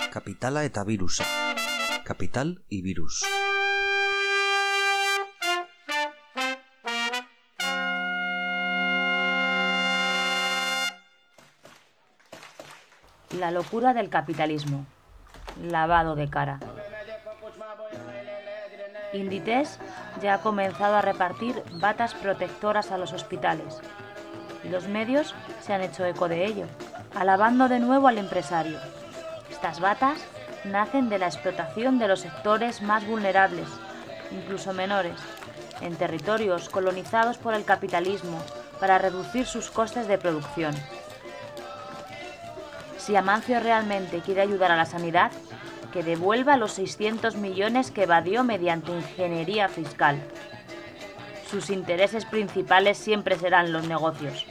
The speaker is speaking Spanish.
Kapitala eta birusa. Kapital y virus. La locura del capitalismo. Lavado de cara. Inditex ya ha comenzado a repartir batas protectoras a los hospitales. Y los medios se han hecho eco de ello, alabando de nuevo al empresario. Estas batas nacen de la explotación de los sectores más vulnerables, incluso menores, en territorios colonizados por el capitalismo para reducir sus costes de producción. Si Amancio realmente quiere ayudar a la sanidad, que devuelva los 600 millones que evadió mediante ingeniería fiscal. Sus intereses principales siempre serán los negocios.